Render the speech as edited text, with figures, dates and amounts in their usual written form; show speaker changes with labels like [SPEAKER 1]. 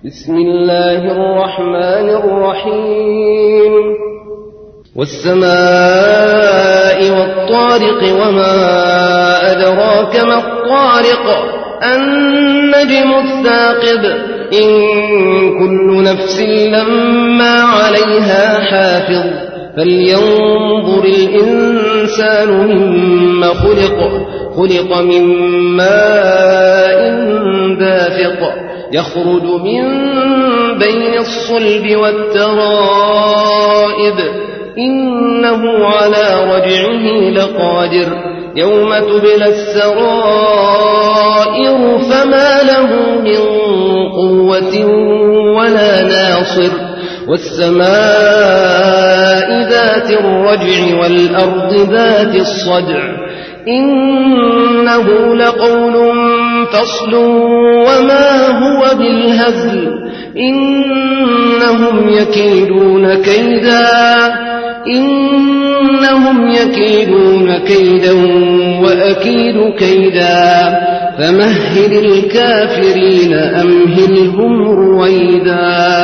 [SPEAKER 1] بسم الله الرحمن الرحيم والسماء والطارق وما أدراك ما الطارق النجم الثاقب إن كل نفس لما عليها حافظ فلينظر الإنسان مما خلق من ماء دافق يخرج من بين الصلب والترائب إنه على رجعه لقادر يوم تبلى السرائر فما له من قوة ولا ناصر والسماء ذات الرجع والأرض ذات الصدع إنه لقول فصل وما هو بالهزل إنهم يكيدون كيدا وأكيد كيدا فمهل الكافرين أمهلهم رويدا